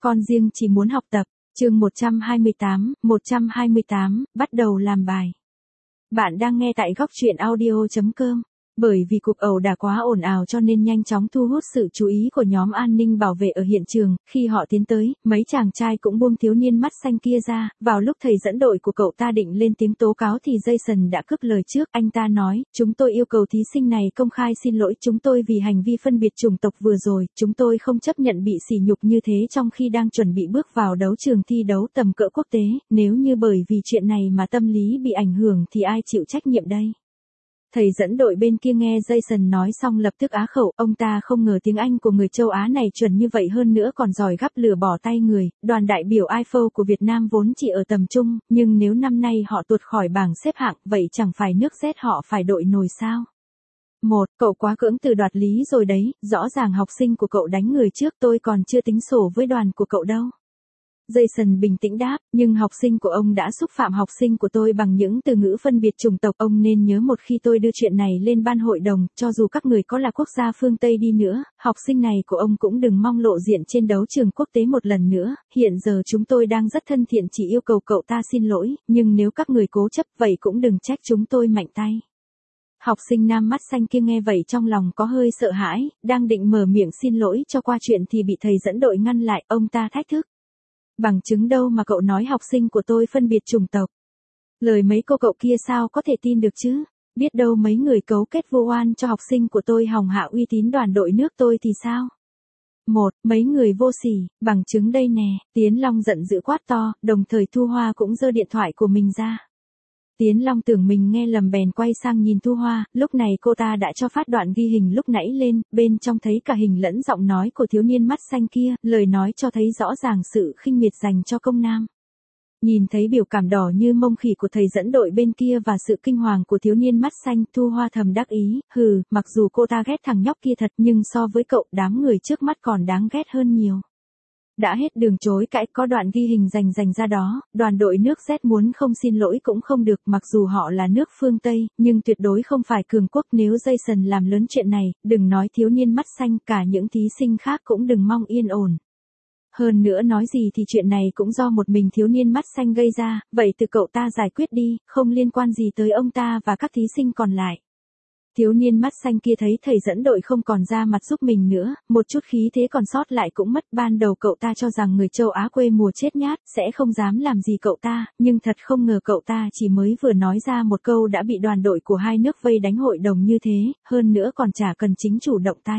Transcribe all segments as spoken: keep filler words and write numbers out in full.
Con riêng chỉ muốn học tập. Chương một trăm hai mươi tám, một trăm hai mươi tám, bắt đầu làm bài. Bạn đang nghe tại góc truyện audio chấm com. Bởi vì cuộc ẩu đả quá ồn ào cho nên nhanh chóng thu hút sự chú ý của nhóm an ninh bảo vệ ở hiện trường, khi họ tiến tới, mấy chàng trai cũng buông thiếu niên mắt xanh kia ra, vào lúc thầy dẫn đội của cậu ta định lên tiếng tố cáo thì Jason đã cướp lời trước, anh ta nói, chúng tôi yêu cầu thí sinh này công khai xin lỗi chúng tôi vì hành vi phân biệt chủng tộc vừa rồi, chúng tôi không chấp nhận bị sỉ nhục như thế trong khi đang chuẩn bị bước vào đấu trường thi đấu tầm cỡ quốc tế, nếu như bởi vì chuyện này mà tâm lý bị ảnh hưởng thì ai chịu trách nhiệm đây? Thầy dẫn đội bên kia nghe Jason nói xong lập tức á khẩu, ông ta không ngờ tiếng Anh của người châu Á này chuẩn như vậy hơn nữa còn giỏi gắp lửa bỏ tay người, đoàn đại biểu i ép o của Việt Nam vốn chỉ ở tầm trung, nhưng nếu năm nay họ tuột khỏi bảng xếp hạng, vậy chẳng phải nước Z họ phải đội nồi sao? Một, cậu quá cưỡng từ đoạt lý rồi đấy, rõ ràng học sinh của cậu đánh người trước tôi còn chưa tính sổ với đoàn của cậu đâu. Jason bình tĩnh đáp, nhưng học sinh của ông đã xúc phạm học sinh của tôi bằng những từ ngữ phân biệt chủng tộc. Ông nên nhớ một khi tôi đưa chuyện này lên ban hội đồng, cho dù các người có là quốc gia phương Tây đi nữa, học sinh này của ông cũng đừng mong lộ diện trên đấu trường quốc tế một lần nữa. Hiện giờ chúng tôi đang rất thân thiện chỉ yêu cầu cậu ta xin lỗi, nhưng nếu các người cố chấp vậy cũng đừng trách chúng tôi mạnh tay. Học sinh nam mắt xanh kia nghe vậy trong lòng có hơi sợ hãi, đang định mở miệng xin lỗi cho qua chuyện thì bị thầy dẫn đội ngăn lại, ông ta thách thức. Bằng chứng đâu mà cậu nói học sinh của tôi phân biệt chủng tộc? Lời mấy cô cậu kia sao có thể tin được chứ? Biết đâu mấy người cấu kết vu oan cho học sinh của tôi hòng hạ uy tín đoàn đội nước tôi thì sao? Một, mấy người vô sỉ, bằng chứng đây nè, Tiến Long giận dữ quát to, đồng thời Thu Hoa cũng giơ điện thoại của mình ra. Tiến Long tưởng mình nghe lầm bèn quay sang nhìn Thu Hoa, lúc này cô ta đã cho phát đoạn ghi hình lúc nãy lên, bên trong thấy cả hình lẫn giọng nói của thiếu niên mắt xanh kia, lời nói cho thấy rõ ràng sự khinh miệt dành cho công nam. Nhìn thấy biểu cảm đỏ như mông khỉ của thầy dẫn đội bên kia và sự kinh hoàng của thiếu niên mắt xanh, Thu Hoa thầm đắc ý, hừ, mặc dù cô ta ghét thằng nhóc kia thật nhưng so với cậu đám người trước mắt còn đáng ghét hơn nhiều. Đã hết đường chối cãi, có đoạn ghi hình dành dành ra đó, đoàn đội nước Z muốn không xin lỗi cũng không được, mặc dù họ là nước phương Tây, nhưng tuyệt đối không phải cường quốc. Nếu Jason làm lớn chuyện này, đừng nói thiếu niên mắt xanh, cả những thí sinh khác cũng đừng mong yên ổn. Hơn nữa nói gì thì chuyện này cũng do một mình thiếu niên mắt xanh gây ra, vậy từ cậu ta giải quyết đi, không liên quan gì tới ông ta và các thí sinh còn lại. Thiếu niên mắt xanh kia thấy thầy dẫn đội không còn ra mặt giúp mình nữa, một chút khí thế còn sót lại cũng mất. Ban đầu cậu ta cho rằng người châu Á quê mùa chết nhát, sẽ không dám làm gì cậu ta, nhưng thật không ngờ cậu ta chỉ mới vừa nói ra một câu đã bị đoàn đội của hai nước vây đánh hội đồng như thế, hơn nữa còn chả cần chính chủ động tay.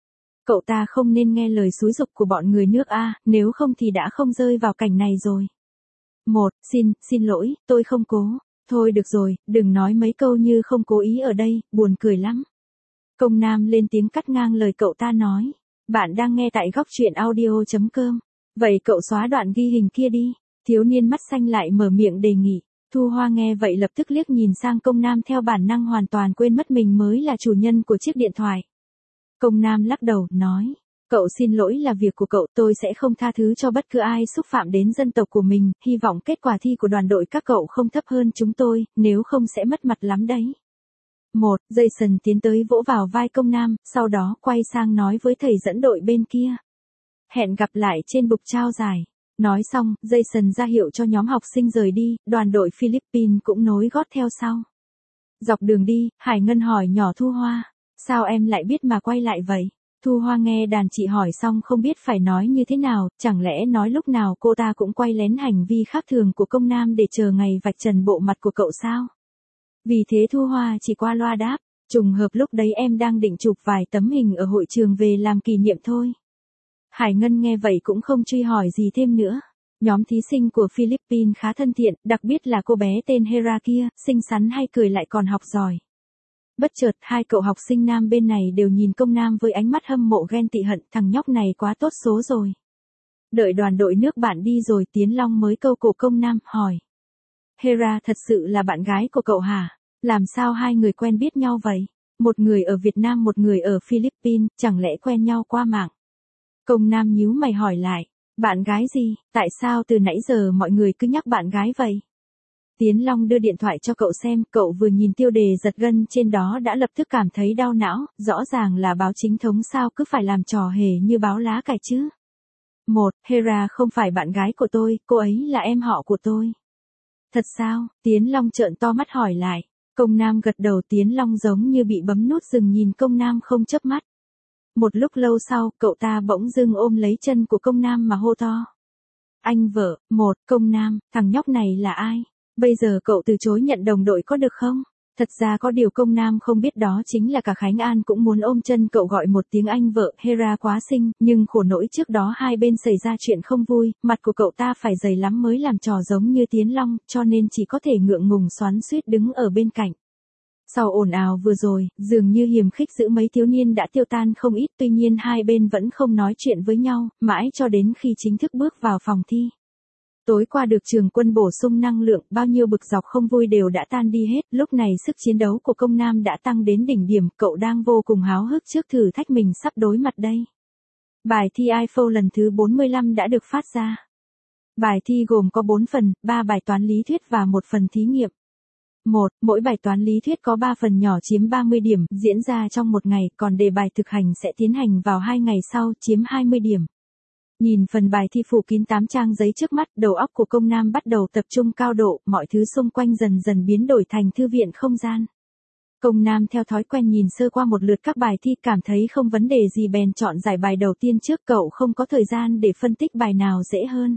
Cậu ta không nên nghe lời xúi giục của bọn người nước A, nếu không thì đã không rơi vào cảnh này rồi. Một, xin, xin lỗi, tôi không cố. Thôi được rồi, đừng nói mấy câu như không cố ý ở đây, buồn cười lắm. Công nam lên tiếng cắt ngang lời cậu ta nói. Bạn đang nghe tại góc truyện audio chấm com. Vậy cậu xóa đoạn ghi hình kia đi. Thiếu niên mắt xanh lại mở miệng đề nghị. Thu Hoa nghe vậy lập tức liếc nhìn sang công nam theo bản năng hoàn toàn quên mất mình mới là chủ nhân của chiếc điện thoại. Công nam lắc đầu, nói. Cậu xin lỗi là việc của cậu, tôi sẽ không tha thứ cho bất cứ ai xúc phạm đến dân tộc của mình, hy vọng kết quả thi của đoàn đội các cậu không thấp hơn chúng tôi, nếu không sẽ mất mặt lắm đấy. Một, Jason tiến tới vỗ vào vai công nam, sau đó quay sang nói với thầy dẫn đội bên kia. Hẹn gặp lại trên bục trao giải. Nói xong, Jason ra hiệu cho nhóm học sinh rời đi, đoàn đội Philippines cũng nối gót theo sau. Dọc đường đi, Hải Ngân hỏi nhỏ Thu Hoa, sao em lại biết mà quay lại vậy? Thu Hoa nghe đàn chị hỏi xong không biết phải nói như thế nào, chẳng lẽ nói lúc nào cô ta cũng quay lén hành vi khác thường của công nam để chờ ngày vạch trần bộ mặt của cậu sao? Vì thế Thu Hoa chỉ qua loa đáp, trùng hợp lúc đấy em đang định chụp vài tấm hình ở hội trường về làm kỷ niệm thôi. Hải Ngân nghe vậy cũng không truy hỏi gì thêm nữa. Nhóm thí sinh của Philippines khá thân thiện, đặc biệt là cô bé tên Hera kia, xinh xắn hay cười lại còn học giỏi. Bất chợt hai cậu học sinh nam bên này đều nhìn công nam với ánh mắt hâm mộ ghen tị hận, thằng nhóc này quá tốt số rồi. Đợi đoàn đội nước bạn đi rồi Tiến Long mới câu cổ công nam, hỏi. Hera thật sự là bạn gái của cậu hả? Làm sao hai người quen biết nhau vậy? Một người ở Việt Nam một người ở Philippines, chẳng lẽ quen nhau qua mạng? Công nam nhíu mày hỏi lại, bạn gái gì, tại sao từ nãy giờ mọi người cứ nhắc bạn gái vậy? Tiến Long đưa điện thoại cho cậu xem, cậu vừa nhìn tiêu đề giật gân trên đó đã lập tức cảm thấy đau não, rõ ràng là báo chính thống sao cứ phải làm trò hề như báo lá cải chứ. Một, Hera không phải bạn gái của tôi, cô ấy là em họ của tôi. Thật sao? Tiến Long trợn to mắt hỏi lại. Công Nam gật đầu. Tiến Long giống như bị bấm nút dừng nhìn Công Nam không chớp mắt. Một lúc lâu sau, cậu ta bỗng dưng ôm lấy chân của Công Nam mà hô to. Anh vợ. Một, Công Nam, thằng nhóc này là ai? Bây giờ cậu từ chối nhận đồng đội có được không? Thật ra có điều Công Nam không biết đó chính là cả Khánh An cũng muốn ôm chân cậu gọi một tiếng anh vợ. Hera quá xinh, nhưng khổ nỗi trước đó hai bên xảy ra chuyện không vui, mặt của cậu ta phải dày lắm mới làm trò giống như Tiến Long, cho nên chỉ có thể ngượng ngùng xoắn xuýt đứng ở bên cạnh. Sau ồn ào vừa rồi, dường như hiềm khích giữa mấy thiếu niên đã tiêu tan không ít, tuy nhiên hai bên vẫn không nói chuyện với nhau, mãi cho đến khi chính thức bước vào phòng thi. Tối qua được trường quân bổ sung năng lượng, bao nhiêu bực dọc không vui đều đã tan đi hết, lúc này sức chiến đấu của Công Nam đã tăng đến đỉnh điểm, cậu đang vô cùng háo hức trước thử thách mình sắp đối mặt đây. Bài thi i ép o lần thứ bốn mươi lăm đã được phát ra. Bài thi gồm có bốn phần, ba bài toán lý thuyết và một phần thí nghiệm. một. Mỗi bài toán lý thuyết có ba phần nhỏ chiếm ba mươi điểm, diễn ra trong một ngày, còn đề bài thực hành sẽ tiến hành vào hai ngày sau, chiếm hai mươi điểm. Nhìn phần bài thi phủ kín tám trang giấy trước mắt, đầu óc của Công Nam bắt đầu tập trung cao độ, mọi thứ xung quanh dần dần biến đổi thành thư viện không gian. Công Nam theo thói quen nhìn sơ qua một lượt các bài thi, cảm thấy không vấn đề gì bèn chọn giải bài đầu tiên trước, cậu không có thời gian để phân tích bài nào dễ hơn.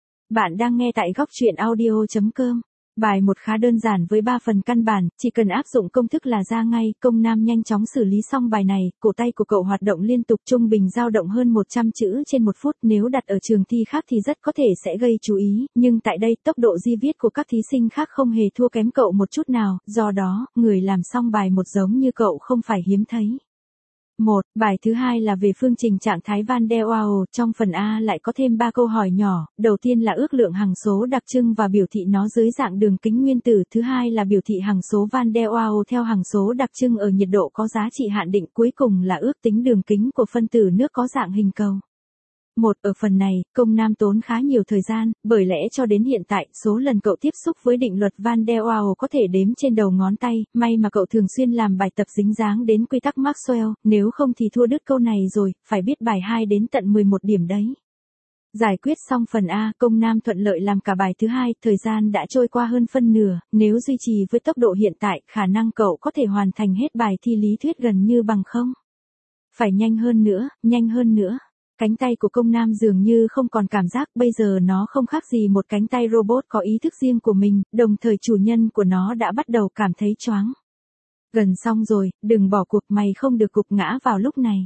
Bạn đang nghe tại góc truyện audio chấm com. Bài một khá đơn giản với ba phần căn bản, chỉ cần áp dụng công thức là ra ngay. Công Nam nhanh chóng xử lý xong bài này, cổ tay của cậu hoạt động liên tục, trung bình dao động hơn một trăm chữ trên một phút, nếu đặt ở trường thi khác thì rất có thể sẽ gây chú ý, nhưng tại đây tốc độ di viết của các thí sinh khác không hề thua kém cậu một chút nào, do đó, người làm xong bài một giống như cậu không phải hiếm thấy. một. Bài thứ hai là về phương trình trạng thái Van der Waals, trong phần A lại có thêm ba câu hỏi nhỏ, đầu tiên là ước lượng hằng số đặc trưng và biểu thị nó dưới dạng đường kính nguyên tử, thứ hai là biểu thị hằng số Van der Waals theo hằng số đặc trưng ở nhiệt độ có giá trị hạn định, cuối cùng là ước tính đường kính của phân tử nước có dạng hình cầu. Một. Ở phần này, Công Nam tốn khá nhiều thời gian, bởi lẽ cho đến hiện tại, số lần cậu tiếp xúc với định luật Van der Waals có thể đếm trên đầu ngón tay, may mà cậu thường xuyên làm bài tập dính dáng đến quy tắc Maxwell, nếu không thì thua đứt câu này rồi, phải biết bài hai đến tận mười một điểm đấy. Giải quyết xong phần A, Công Nam thuận lợi làm cả bài thứ hai, thời gian đã trôi qua hơn phân nửa, nếu duy trì với tốc độ hiện tại, khả năng cậu có thể hoàn thành hết bài thi lý thuyết gần như bằng không. Phải nhanh hơn nữa, nhanh hơn nữa. Cánh tay của Công Nam dường như không còn cảm giác, bây giờ nó không khác gì một cánh tay robot có ý thức riêng của mình, đồng thời chủ nhân của nó đã bắt đầu cảm thấy choáng. Gần xong rồi, đừng bỏ cuộc, mày không được gục ngã vào lúc này.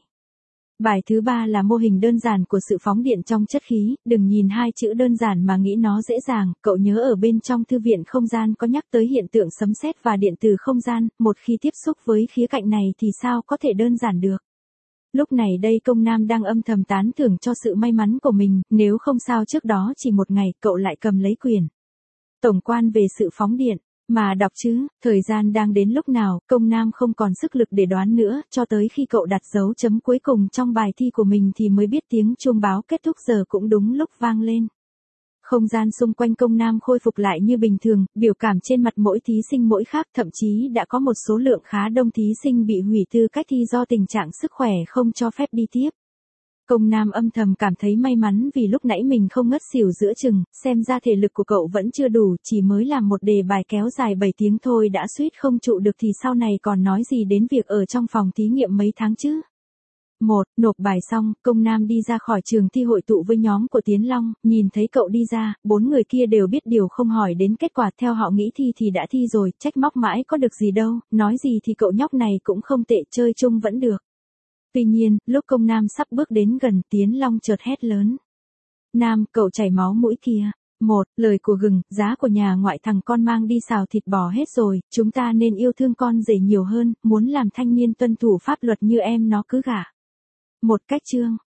Bài thứ ba là mô hình đơn giản của sự phóng điện trong chất khí, đừng nhìn hai chữ đơn giản mà nghĩ nó dễ dàng, cậu nhớ ở bên trong thư viện không gian có nhắc tới hiện tượng sấm sét và điện từ không gian, một khi tiếp xúc với khía cạnh này thì sao có thể đơn giản được. Lúc này đây Công Nam đang âm thầm tán thưởng cho sự may mắn của mình, nếu không sao trước đó chỉ một ngày cậu lại cầm lấy quyển tổng quan về sự phóng điện mà đọc chứ. Thời gian đang đến lúc nào, Công Nam không còn sức lực để đoán nữa, cho tới khi cậu đặt dấu chấm cuối cùng trong bài thi của mình thì mới biết tiếng chuông báo kết thúc giờ cũng đúng lúc vang lên. Không gian xung quanh Công Nam khôi phục lại như bình thường, biểu cảm trên mặt mỗi thí sinh mỗi khác, thậm chí đã có một số lượng khá đông thí sinh bị hủy tư cách thi do tình trạng sức khỏe không cho phép đi tiếp. Công Nam âm thầm cảm thấy may mắn vì lúc nãy mình không ngất xỉu giữa chừng, xem ra thể lực của cậu vẫn chưa đủ, chỉ mới làm một đề bài kéo dài bảy tiếng thôi đã suýt không trụ được thì sau này còn nói gì đến việc ở trong phòng thí nghiệm mấy tháng chứ. Một, nộp bài xong, Công Nam đi ra khỏi trường thi hội tụ với nhóm của Tiến Long, nhìn thấy cậu đi ra, bốn người kia đều biết điều không hỏi đến kết quả, theo họ nghĩ thi thì đã thi rồi, trách móc mãi có được gì đâu, nói gì thì cậu nhóc này cũng không tệ, chơi chung vẫn được. Tuy nhiên, lúc Công Nam sắp bước đến gần, Tiến Long chợt hét lớn. Nam, cậu chảy máu mũi kìa. Một, lời của gừng, giá của nhà ngoại thằng con mang đi xào thịt bò hết rồi, chúng ta nên yêu thương con rể nhiều hơn, muốn làm thanh niên tuân thủ pháp luật như em nó cứ gả. Một cách chương.